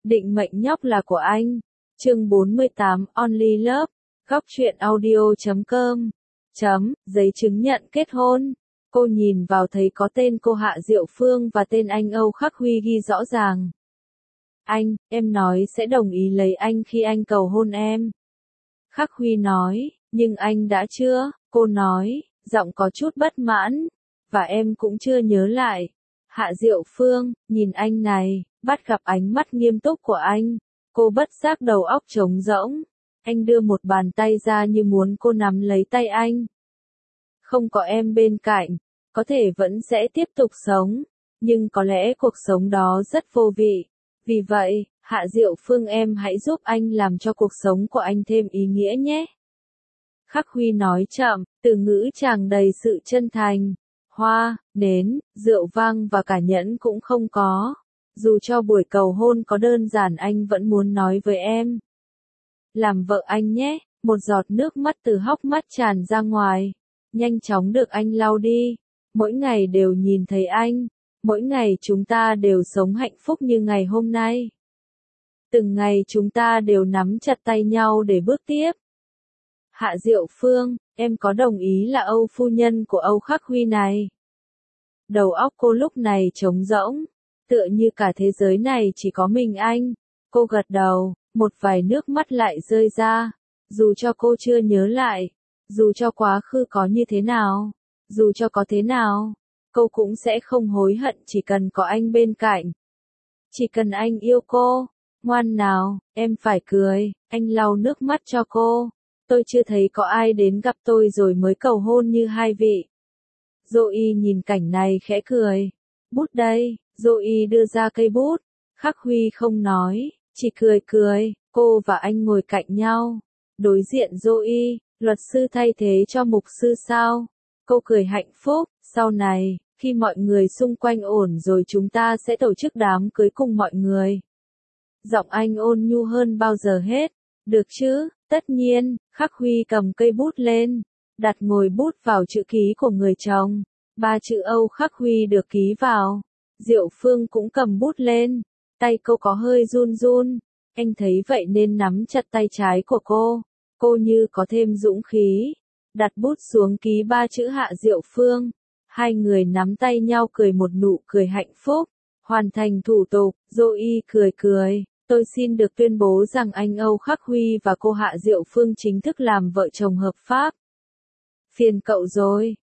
Định mệnh nhóc là của anh. Chương 48 Only Love. Góc truyện audio.com. Giấy chứng nhận kết hôn. Cô nhìn vào thấy có tên cô Hạ Diệu Phương và tên anh Âu Khắc Huy ghi rõ ràng. Anh, em nói sẽ đồng ý lấy anh khi anh cầu hôn em. Khắc Huy nói, nhưng anh đã chưa, cô nói, giọng có chút bất mãn, và em cũng chưa nhớ lại. Hạ Diệu Phương, nhìn anh này, bắt gặp ánh mắt nghiêm túc của anh, cô bất giác đầu óc trống rỗng. Anh đưa một bàn tay ra như muốn cô nắm lấy tay anh. Không có em bên cạnh, có thể vẫn sẽ tiếp tục sống, nhưng có lẽ cuộc sống đó rất vô vị. Vì vậy, Hạ Diệu Phương em hãy giúp anh làm cho cuộc sống của anh thêm ý nghĩa nhé. Khắc Huy nói chậm, từ ngữ tràn đầy sự chân thành. Hoa, nến, rượu vang và cả nhẫn cũng không có. Dù cho buổi cầu hôn có đơn giản anh vẫn muốn nói với em. Làm vợ anh nhé, một giọt nước mắt từ hốc mắt tràn ra ngoài. Nhanh chóng được anh lau đi. Mỗi ngày đều nhìn thấy anh. Mỗi ngày chúng ta đều sống hạnh phúc như ngày hôm nay. Từng ngày chúng ta đều nắm chặt tay nhau để bước tiếp. Hạ Diệu Phương, em có đồng ý là Âu phu nhân của Âu Khắc Huy này? Đầu óc cô lúc này trống rỗng, tựa như cả thế giới này chỉ có mình anh. Cô gật đầu, một vài nước mắt lại rơi ra. Dù cho cô chưa nhớ lại, dù cho quá khứ có như thế nào, dù cho có thế nào, cô cũng sẽ không hối hận chỉ cần có anh bên cạnh. Chỉ cần anh yêu cô. Ngoan nào, em phải cười. Anh lau nước mắt cho cô. Tôi chưa thấy có ai đến gặp tôi rồi mới cầu hôn như hai vị. Zoe nhìn cảnh này khẽ cười. Bút đây, Zoe đưa ra cây bút. Khắc Huy không nói, chỉ cười cười. Cô và anh ngồi cạnh nhau. Đối diện Zoe, luật sư thay thế cho mục sư sao? Cô cười hạnh phúc. Sau này, khi mọi người xung quanh ổn rồi chúng ta sẽ tổ chức đám cưới cùng mọi người. Giọng anh ôn nhu hơn bao giờ hết. Được chứ, tất nhiên. Khắc Huy cầm cây bút lên, đặt ngòi bút vào chữ ký của người chồng. 3 chữ Âu Khắc Huy được ký vào. Diệu Phương cũng cầm bút lên. Tay cô có hơi run run. Anh thấy vậy nên nắm chặt tay trái của cô. Cô như có thêm dũng khí. Đặt bút xuống ký 3 chữ Hạ Diệu Phương. Hai người nắm tay nhau cười một nụ cười hạnh phúc. Hoàn thành thủ tục, Zoe cười cười. Tôi xin được tuyên bố rằng anh Âu Khắc Huy và cô Hạ Diệu Phương chính thức làm vợ chồng hợp pháp. Phiền cậu rồi,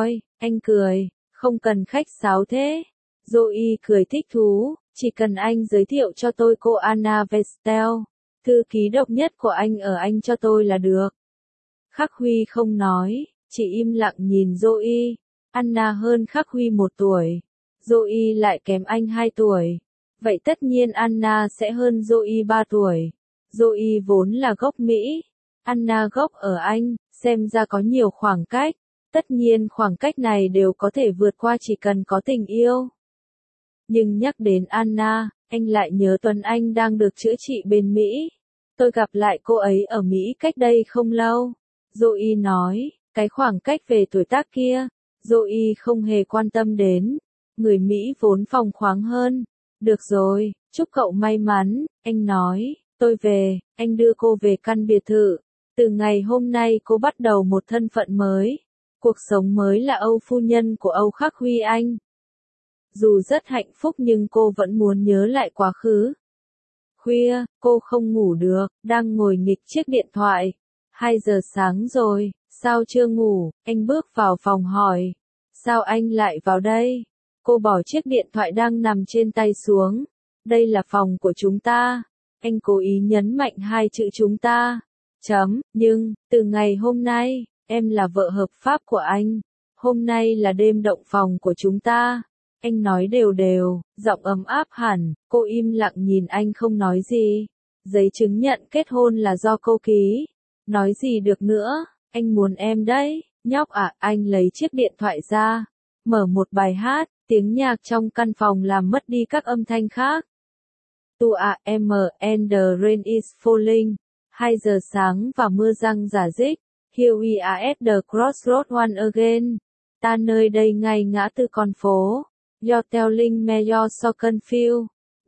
anh cười, không cần khách sáo thế. Zoe cười thích thú, chỉ cần anh giới thiệu cho tôi cô Anna Vestel, thư ký độc nhất của anh ở Anh cho tôi là được. Khắc Huy không nói, chỉ im lặng nhìn Zoe. Anna hơn Khắc Huy 1 tuổi. Zoe lại kém anh 2 tuổi. Vậy tất nhiên Anna sẽ hơn Zoe 3 tuổi. Zoe vốn là gốc Mỹ. Anna gốc ở Anh, xem ra có nhiều khoảng cách. Tất nhiên khoảng cách này đều có thể vượt qua chỉ cần có tình yêu. Nhưng nhắc đến Anna, anh lại nhớ Tuấn Anh đang được chữa trị bên Mỹ. Tôi gặp lại cô ấy ở Mỹ cách đây không lâu. Zoe nói, cái khoảng cách về tuổi tác kia, Zoe không hề quan tâm đến. Người Mỹ vốn phóng khoáng hơn. Được rồi, chúc cậu may mắn, anh nói. Tôi về, anh đưa cô về căn biệt thự. Từ ngày hôm nay cô bắt đầu một thân phận mới. Cuộc sống mới là Âu phu nhân của Âu Khắc Huy anh. Dù rất hạnh phúc nhưng cô vẫn muốn nhớ lại quá khứ. Khuya, cô không ngủ được, đang ngồi nghịch chiếc điện thoại. 2 giờ sáng rồi, sao chưa ngủ? Anh bước vào phòng hỏi. Sao anh lại vào đây? Cô bỏ chiếc điện thoại đang nằm trên tay xuống. Đây là phòng của chúng ta. Anh cố ý nhấn mạnh 2 chữ chúng ta. Nhưng, từ ngày hôm nay, em là vợ hợp pháp của anh. Hôm nay là đêm động phòng của chúng ta. Anh nói đều đều, giọng ấm áp hẳn. Cô im lặng nhìn anh không nói gì. Giấy chứng nhận kết hôn là do cô ký. Nói gì được nữa, anh muốn em đấy. Nhóc à, anh lấy chiếc điện thoại ra. Mở một bài hát. Tiếng nhạc trong căn phòng làm mất đi các âm thanh khác. 2am and the rain is falling. 2 giờ sáng và mưa răng rả rích. Here we are at the crossroad one again. Ta nơi đây ngay ngã tư con phố. You're telling me you're so confused.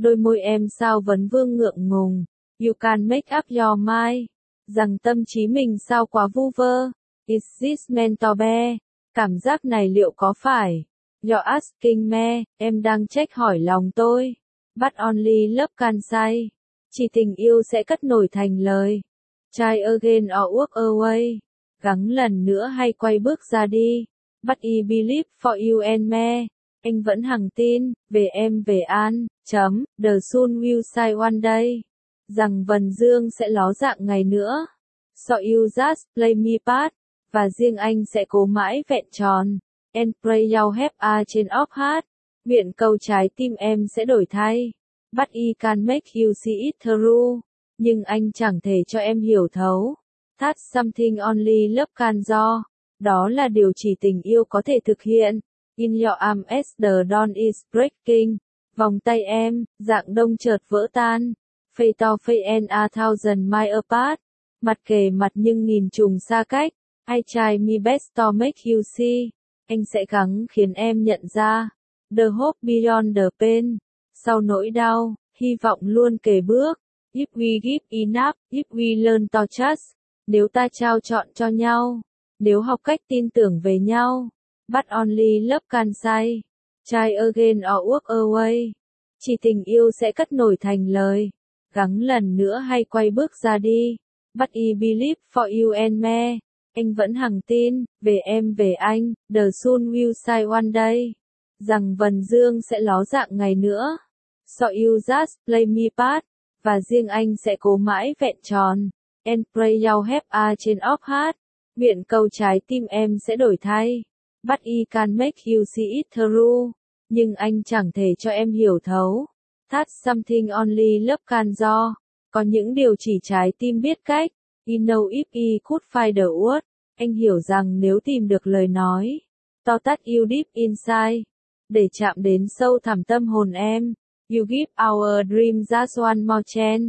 Đôi môi em sao vấn vương ngượng ngùng. You can make up your mind. Rằng tâm trí mình sao quá vu vơ. Is this meant to be? Cảm giác này liệu có phải? You're asking me, em đang trách hỏi lòng tôi. But only love can say. Chỉ tình yêu sẽ cất nổi thành lời. Try again or walk away. Gắng lần nữa hay quay bước ra đi. But I believe for you and me. Anh vẫn hằng tin, về em về an, the sun will shine one day. Rằng vầng dương sẽ ló dạng ngày nữa. So you just play me part. Và riêng anh sẽ cố mãi vẹn tròn. And pray you have a change of heart. Nguyện cầu trái tim em sẽ đổi thay. But I can make you see it through. Nhưng anh chẳng thể cho em hiểu thấu. That's something only love can do. Đó là điều chỉ tình yêu có thể thực hiện. In your arms as the dawn is breaking. Vòng tay em, dạng đông chợt vỡ tan. Face to face and a thousand miles apart. Mặt kề mặt nhưng nghìn trùng xa cách. I try my best to make you see. Anh sẽ gắng khiến em nhận ra. The hope beyond the pain. Sau nỗi đau, hy vọng luôn kề bước. If we give enough, if we learn to trust. Nếu ta trao chọn cho nhau. Nếu học cách tin tưởng về nhau. But only love can say. Try again or walk away. Chỉ tình yêu sẽ cất nổi thành lời. Gắng lần nữa hay quay bước ra đi. But I believe for you and me. Anh vẫn hằng tin, về em về anh, the sun will shine one day. Rằng vầng dương sẽ ló dạng ngày nữa. So you just play me part. Và riêng anh sẽ cố mãi vẹn tròn. And pray you have a change of heart. Nguyện cầu trái tim em sẽ đổi thay. But I can make you see it through. Nhưng anh chẳng thể cho em hiểu thấu. That's something only love can do. Có những điều chỉ trái tim biết cách. You know if I could find the word. Anh hiểu rằng nếu tìm được lời nói. To touch you deep inside. Để chạm đến sâu thẳm tâm hồn em. You give our dream just one more chance.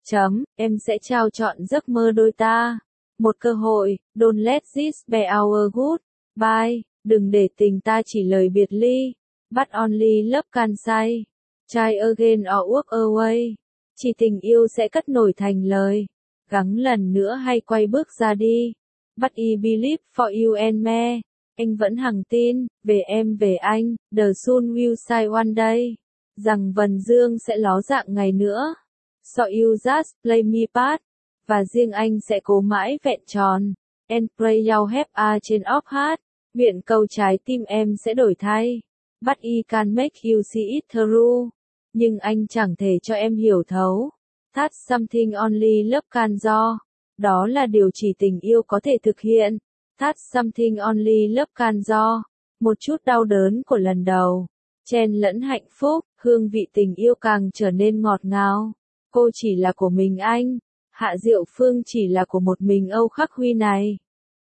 Em sẽ trao chọn giấc mơ đôi ta. Một cơ hội, don't let this be our goodbye. Đừng để tình ta chỉ lời biệt ly. But only love can say. Try again or walk away. Chỉ tình yêu sẽ cất nổi thành lời. Gắng lần nữa hay quay bước ra đi. But I believe for you and me. Anh vẫn hằng tin, về em về anh, the sun will shine one day. Rằng vầng dương sẽ ló dạng ngày nữa. So you just play me part. Và riêng anh sẽ cố mãi vẹn tròn. And pray you have a change of heart. Nguyện cầu trái tim em sẽ đổi thay. But I can make you see it through. Nhưng anh chẳng thể cho em hiểu thấu. That's something only love can do. Đó là điều chỉ tình yêu có thể thực hiện. That's something only love can do. Một chút đau đớn của lần đầu. Chen lẫn hạnh phúc, hương vị tình yêu càng trở nên ngọt ngào. Cô chỉ là của mình anh. Hạ Diệu Phương chỉ là của một mình Âu Khắc Huy này.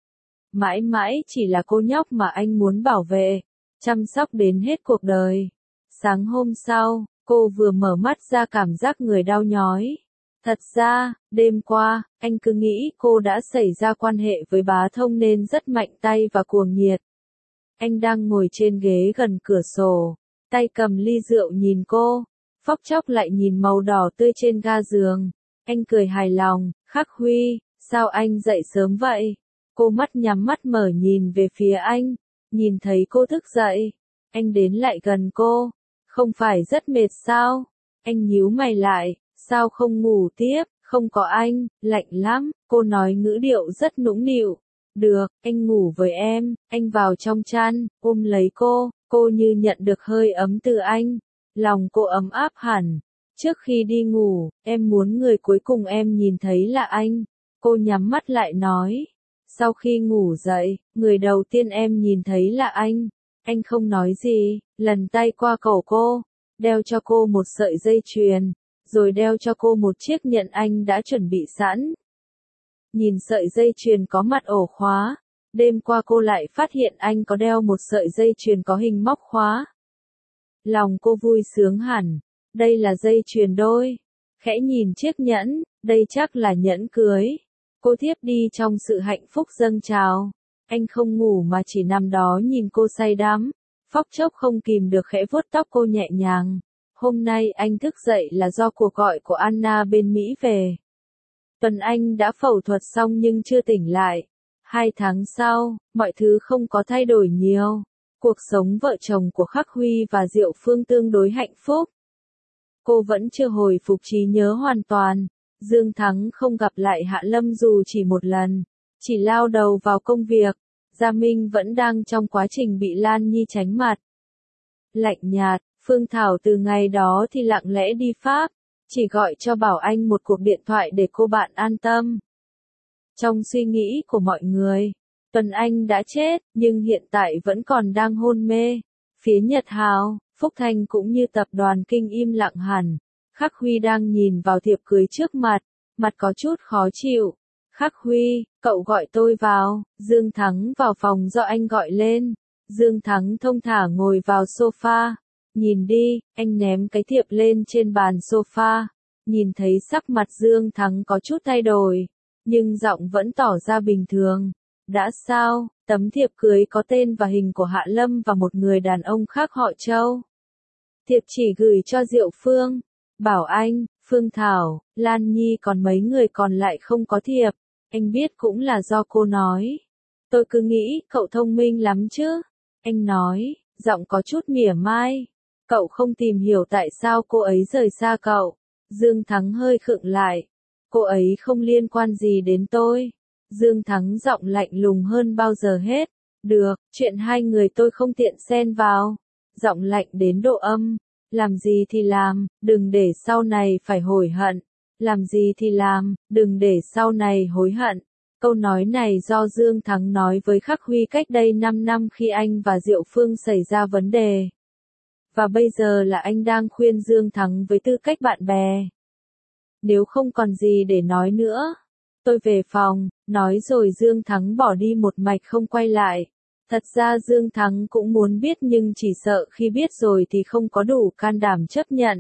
Mãi mãi chỉ là cô nhóc mà anh muốn bảo vệ. Chăm sóc đến hết cuộc đời. Sáng hôm sau, cô vừa mở mắt ra cảm giác người đau nhói. Thật ra, đêm qua, anh cứ nghĩ cô đã xảy ra quan hệ với Bá Thông nên rất mạnh tay và cuồng nhiệt. Anh đang ngồi trên ghế gần cửa sổ, tay cầm ly rượu nhìn cô, phóc chốc lại nhìn màu đỏ tươi trên ga giường. Anh cười hài lòng, Khắc Huy, sao anh dậy sớm vậy? Cô mắt nhắm mắt mở nhìn về phía anh, nhìn thấy cô thức dậy. Anh đến lại gần cô, không phải rất mệt sao? Anh nhíu mày lại, sao không ngủ tiếp? Không có anh, lạnh lắm, cô nói ngữ điệu rất nũng nịu. Được, anh ngủ với em. Anh vào trong chăn, ôm lấy cô như nhận được hơi ấm từ anh. Lòng cô ấm áp hẳn. Trước khi đi ngủ, em muốn người cuối cùng em nhìn thấy là anh. Cô nhắm mắt lại nói. Sau khi ngủ dậy, người đầu tiên em nhìn thấy là anh. Anh không nói gì, lần tay qua cổ cô, đeo cho cô một sợi dây chuyền, rồi đeo cho cô một chiếc nhẫn anh đã chuẩn bị sẵn. Nhìn sợi dây chuyền có mặt ổ khóa, đêm qua cô lại phát hiện anh có đeo một sợi dây chuyền có hình móc khóa. Lòng cô vui sướng hẳn, đây là dây chuyền đôi. Khẽ nhìn chiếc nhẫn, đây chắc là nhẫn cưới. Cô thiếp đi trong sự hạnh phúc dâng trào. Anh không ngủ mà chỉ nằm đó nhìn cô say đắm. Phóc chốc không kìm được khẽ vuốt tóc cô nhẹ nhàng. Hôm nay anh thức dậy là do cuộc gọi của Anna bên Mỹ về. Tuấn Anh đã phẫu thuật xong nhưng chưa tỉnh lại. 2 tháng sau, mọi thứ không có thay đổi nhiều. Cuộc sống vợ chồng của Khắc Huy và Diệu Phương tương đối hạnh phúc. Cô vẫn chưa hồi phục trí nhớ hoàn toàn. Dương Thắng không gặp lại Hạ Lâm dù chỉ một lần, chỉ lao đầu vào công việc. Gia Minh vẫn đang trong quá trình bị Lan Nhi tránh mặt. Lạnh nhạt, Phương Thảo từ ngày đó thì lặng lẽ đi Pháp, chỉ gọi cho Bảo Anh một cuộc điện thoại để cô bạn an tâm. Trong suy nghĩ của mọi người, Tuấn Anh đã chết, nhưng hiện tại vẫn còn đang hôn mê. Phía Nhật Hào, Phúc Thanh cũng như tập đoàn Kinh im lặng hẳn. Khắc Huy đang nhìn vào thiệp cưới trước mặt, mặt có chút khó chịu. Khắc Huy, cậu gọi tôi vào. Dương Thắng vào phòng do anh gọi lên. Dương Thắng thông thả ngồi vào sofa. Nhìn đi, anh ném cái thiệp lên trên bàn sofa. Nhìn thấy sắc mặt Dương Thắng có chút thay đổi, nhưng giọng vẫn tỏ ra bình thường. Đã sao, tấm thiệp cưới có tên và hình của Hạ Lâm và một người đàn ông khác họ Châu. Thiệp chỉ gửi cho Diệu Phương, Bảo Anh, Phương Thảo, Lan Nhi còn mấy người còn lại không có thiệp. Anh biết cũng là do cô nói. Tôi cứ nghĩ cậu thông minh lắm chứ. Anh nói, giọng có chút mỉa mai. Cậu không tìm hiểu tại sao cô ấy rời xa cậu. Dương Thắng hơi khựng lại. Cô ấy không liên quan gì đến tôi. Dương Thắng giọng lạnh lùng hơn bao giờ hết. Được, chuyện hai người tôi không tiện xen vào. Giọng lạnh đến độ âm. Làm gì thì làm, đừng để sau này phải hối hận. Làm gì thì làm, đừng để sau này hối hận. Câu nói này do Dương Thắng nói với Khắc Huy cách đây 5 năm khi anh và Diệu Phương xảy ra vấn đề. Và bây giờ là anh đang khuyên Dương Thắng với tư cách bạn bè. Nếu không còn gì để nói nữa, tôi về phòng, nói rồi Dương Thắng bỏ đi một mạch không quay lại. Thật ra Dương Thắng cũng muốn biết nhưng chỉ sợ khi biết rồi thì không có đủ can đảm chấp nhận.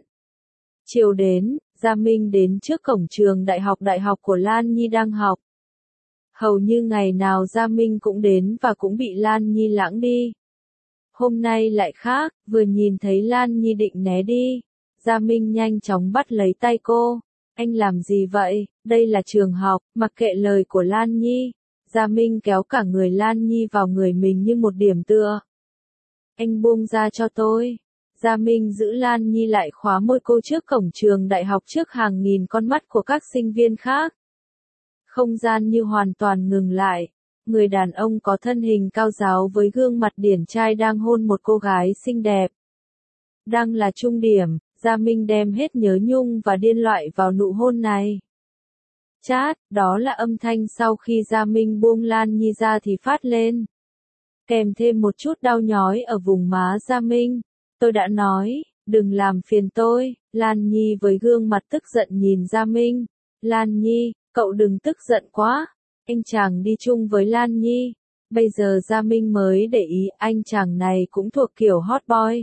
Chiều đến, Gia Minh đến trước cổng trường đại học của Lan Nhi đang học. Hầu như ngày nào Gia Minh cũng đến và cũng bị Lan Nhi lãng đi. Hôm nay lại khác, vừa nhìn thấy Lan Nhi định né đi. Gia Minh nhanh chóng bắt lấy tay cô. Anh làm gì vậy? Đây là trường học, mặc kệ lời của Lan Nhi. Gia Minh kéo cả người Lan Nhi vào người mình như một điểm tựa. Anh buông ra cho tôi. Gia Minh giữ Lan Nhi lại khóa môi cô trước cổng trường đại học trước hàng nghìn con mắt của các sinh viên khác. Không gian như hoàn toàn ngừng lại. Người đàn ông có thân hình cao ráo với gương mặt điển trai đang hôn một cô gái xinh đẹp. Đang là trung điểm, Gia Minh đem hết nhớ nhung và điên loại vào nụ hôn này. Chát, đó là âm thanh sau khi Gia Minh buông Lan Nhi ra thì phát lên. Kèm thêm một chút đau nhói ở vùng má Gia Minh. Tôi đã nói, đừng làm phiền tôi. Lan Nhi với gương mặt tức giận nhìn Gia Minh. Lan Nhi, cậu đừng tức giận quá. Anh chàng đi chung với Lan Nhi. Bây giờ Gia Minh mới để ý anh chàng này cũng thuộc kiểu hot boy.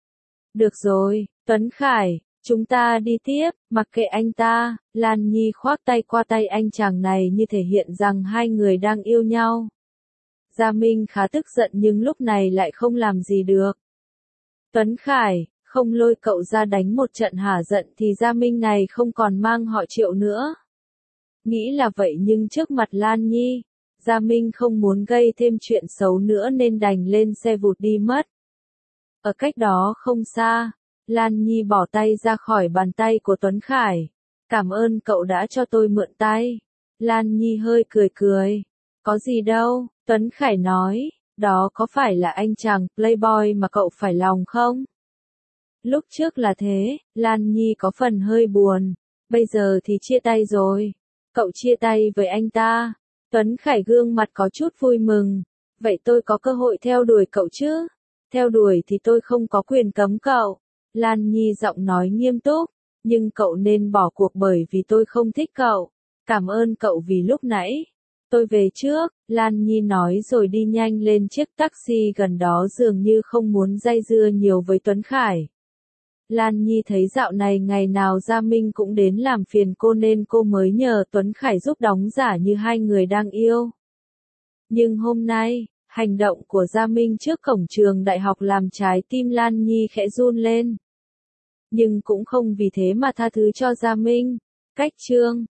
Được rồi, Tuấn Khải, chúng ta đi tiếp, mặc kệ anh ta. Lan Nhi khoác tay qua tay anh chàng này như thể hiện rằng hai người đang yêu nhau. Gia Minh khá tức giận nhưng lúc này lại không làm gì được. Tuấn Khải, không lôi cậu ra đánh một trận hả giận thì Gia Minh này không còn mang họ Triệu nữa. Nghĩ là vậy nhưng trước mặt Lan Nhi, Gia Minh không muốn gây thêm chuyện xấu nữa nên đành lên xe vụt đi mất. Ở cách đó không xa, Lan Nhi bỏ tay ra khỏi bàn tay của Tuấn Khải. Cảm ơn cậu đã cho tôi mượn tay. Lan Nhi hơi cười cười. Có gì đâu, Tuấn Khải nói, đó có phải là anh chàng playboy mà cậu phải lòng không? Lúc trước là thế, Lan Nhi có phần hơi buồn. Bây giờ thì chia tay rồi. Cậu chia tay với anh ta. Tuấn Khải gương mặt có chút vui mừng. Vậy tôi có cơ hội theo đuổi cậu chứ? Theo đuổi thì tôi không có quyền cấm cậu. Lan Nhi giọng nói nghiêm túc. Nhưng cậu nên bỏ cuộc bởi vì tôi không thích cậu. Cảm ơn cậu vì lúc nãy. Tôi về trước, Lan Nhi nói rồi đi nhanh lên chiếc taxi gần đó dường như không muốn dây dưa nhiều với Tuấn Khải. Lan Nhi thấy dạo này ngày nào Gia Minh cũng đến làm phiền cô nên cô mới nhờ Tuấn Khải giúp đóng giả như hai người đang yêu. Nhưng hôm nay, hành động của Gia Minh trước cổng trường đại học làm trái tim Lan Nhi khẽ run lên. nhưng cũng không vì thế mà tha thứ cho Gia Minh. Cách chương